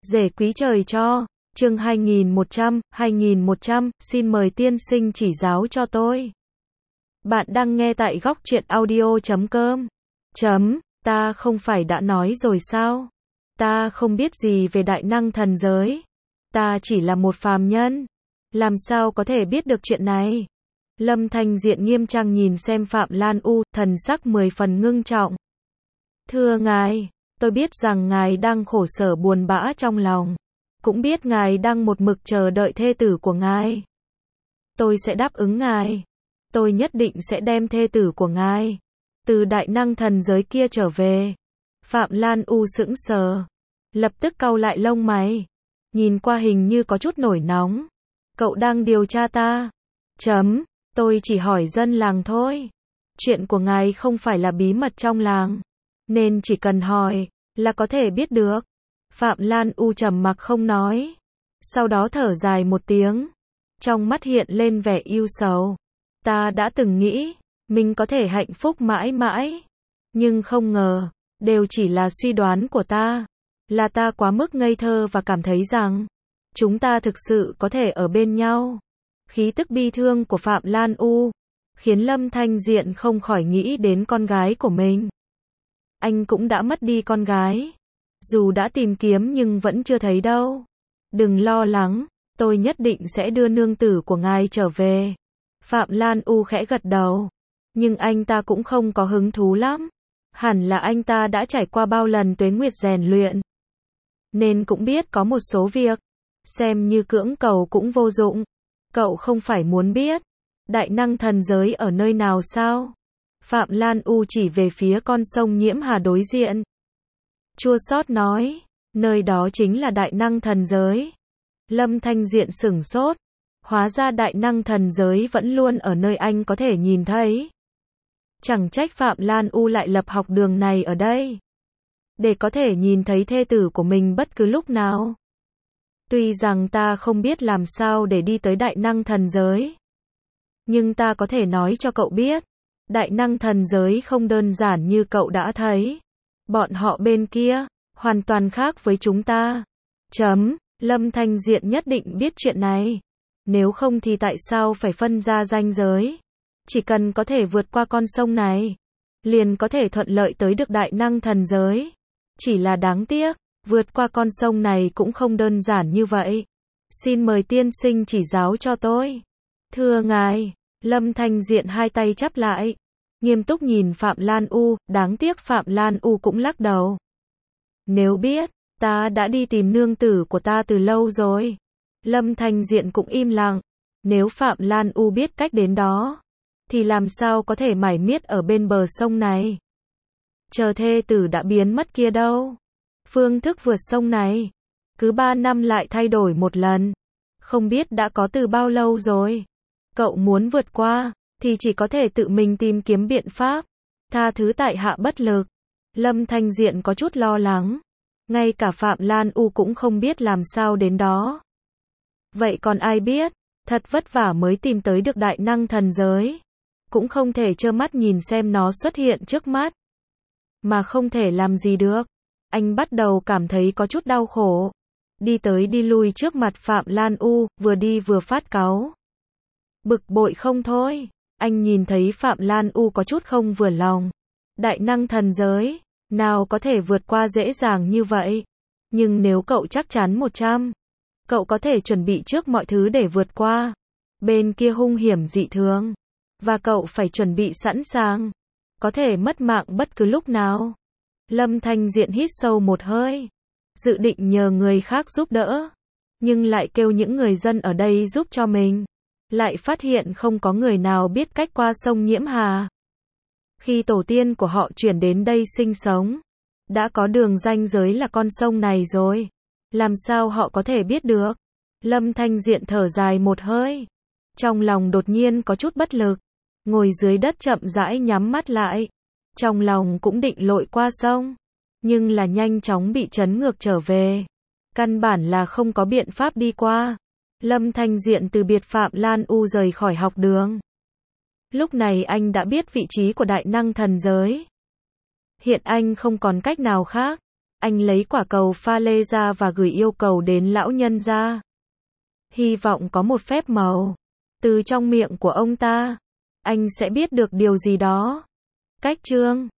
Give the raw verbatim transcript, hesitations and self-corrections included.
Rể quý trời cho, chương hai nghìn một trăm, hai nghìn một trăm, xin mời tiên sinh chỉ giáo cho tôi. Bạn đang nghe tại góc truyện audio chấm com. Chấm, ta không phải đã nói rồi sao? Ta không biết gì về đại năng thần giới. Ta chỉ là một phàm nhân. Làm sao có thể biết được chuyện này? Lâm Thanh Diện nghiêm trang nhìn xem Phạm Lan U, thần sắc mười phần ngưng trọng. Thưa ngài, tôi biết rằng ngài đang khổ sở buồn bã trong lòng. Cũng biết ngài đang một mực chờ đợi thê tử của ngài. Tôi sẽ đáp ứng ngài. Tôi nhất định sẽ đem thê tử của ngài từ đại năng thần giới kia trở về. Phạm Lan U sững sờ, lập tức cau lại lông mày, nhìn qua hình như có chút nổi nóng. Cậu đang điều tra ta? Chấm, tôi chỉ hỏi dân làng thôi. Chuyện của ngài không phải là bí mật trong làng, nên chỉ cần hỏi là có thể biết được. Phạm Lan U trầm mặc không nói, sau đó thở dài một tiếng, trong mắt hiện lên vẻ ưu sầu. Ta đã từng nghĩ mình có thể hạnh phúc mãi mãi, nhưng không ngờ, đều chỉ là suy đoán của ta. Là ta quá mức ngây thơ và cảm thấy rằng chúng ta thực sự có thể ở bên nhau. Khí tức bi thương của Phạm Lan U khiến Lâm Thanh Diện không khỏi nghĩ đến con gái của mình. Anh cũng đã mất đi con gái. Dù đã tìm kiếm nhưng vẫn chưa thấy đâu. Đừng lo lắng, tôi nhất định sẽ đưa nương tử của ngài trở về. Phạm Lan U khẽ gật đầu, nhưng anh ta cũng không có hứng thú lắm. Hẳn là anh ta đã trải qua bao lần tuế nguyệt rèn luyện, nên cũng biết có một số việc, xem như cưỡng cầu cũng vô dụng. Cậu không phải muốn biết đại năng thần giới ở nơi nào sao? Phạm Lan U chỉ về phía con sông Nhiễm Hà đối diện. Chua xót nói, nơi đó chính là đại năng thần giới. Lâm Thanh Diện sửng sốt, hóa ra đại năng thần giới vẫn luôn ở nơi anh có thể nhìn thấy. Chẳng trách Phạm Lan U lại lập học đường này ở đây, để có thể nhìn thấy thê tử của mình bất cứ lúc nào. Tuy rằng ta không biết làm sao để đi tới đại năng thần giới, nhưng ta có thể nói cho cậu biết, đại năng thần giới không đơn giản như cậu đã thấy. Bọn họ bên kia hoàn toàn khác với chúng ta. Chấm, Lâm Thanh Diện nhất định biết chuyện này. Nếu không thì tại sao phải phân ra ranh giới? Chỉ cần có thể vượt qua con sông này, liền có thể thuận lợi tới được đại năng thần giới. Chỉ là đáng tiếc, vượt qua con sông này cũng không đơn giản như vậy. Xin mời tiên sinh chỉ giáo cho tôi. Thưa ngài, Lâm Thanh Diện hai tay chắp lại, nghiêm túc nhìn Phạm Lan U, đáng tiếc Phạm Lan U cũng lắc đầu. Nếu biết, ta đã đi tìm nương tử của ta từ lâu rồi. Lâm Thanh Diện cũng im lặng. Nếu Phạm Lan U biết cách đến đó, thì làm sao có thể mải miết ở bên bờ sông này? Chờ thê tử đã biến mất kia đâu? Phương thức vượt sông này, cứ ba năm lại thay đổi một lần. Không biết đã có từ bao lâu rồi. Cậu muốn vượt qua, thì chỉ có thể tự mình tìm kiếm biện pháp. Tha thứ tại hạ bất lực. Lâm Thanh Diện có chút lo lắng. Ngay cả Phạm Lan U cũng không biết làm sao đến đó. Vậy còn ai biết, thật vất vả mới tìm tới được đại năng thần giới. Cũng không thể trơ mắt nhìn xem nó xuất hiện trước mắt, mà không thể làm gì được. Anh bắt đầu cảm thấy có chút đau khổ. Đi tới đi lui trước mặt Phạm Lan U, vừa đi vừa phát cáu. Bực bội không thôi. Anh nhìn thấy Phạm Lan U có chút không vừa lòng. Đại năng thần giới, nào có thể vượt qua dễ dàng như vậy. Nhưng nếu cậu chắc chắn một trăm, cậu có thể chuẩn bị trước mọi thứ để vượt qua. Bên kia hung hiểm dị thường, và cậu phải chuẩn bị sẵn sàng, có thể mất mạng bất cứ lúc nào. Lâm Thanh Diện hít sâu một hơi, dự định nhờ người khác giúp đỡ, nhưng lại kêu những người dân ở đây giúp cho mình. Lại phát hiện không có người nào biết cách qua sông Nhiễm Hà. Khi tổ tiên của họ chuyển đến đây sinh sống, đã có đường ranh giới là con sông này rồi. Làm sao họ có thể biết được? Lâm Thanh Diện thở dài một hơi, trong lòng đột nhiên có chút bất lực, ngồi dưới đất chậm rãi nhắm mắt lại. Trong lòng cũng định lội qua sông, nhưng là nhanh chóng bị trấn ngược trở về. Căn bản là không có biện pháp đi qua. Lâm Thanh Diện từ biệt Phạm Lan U rời khỏi học đường. Lúc này anh đã biết vị trí của đại năng thần giới. Hiện anh không còn cách nào khác, Anh lấy quả cầu pha lê ra và gửi yêu cầu đến lão nhân gia. Hy vọng có một phép màu. Từ trong miệng của ông ta, anh sẽ biết được điều gì đó. Cách chương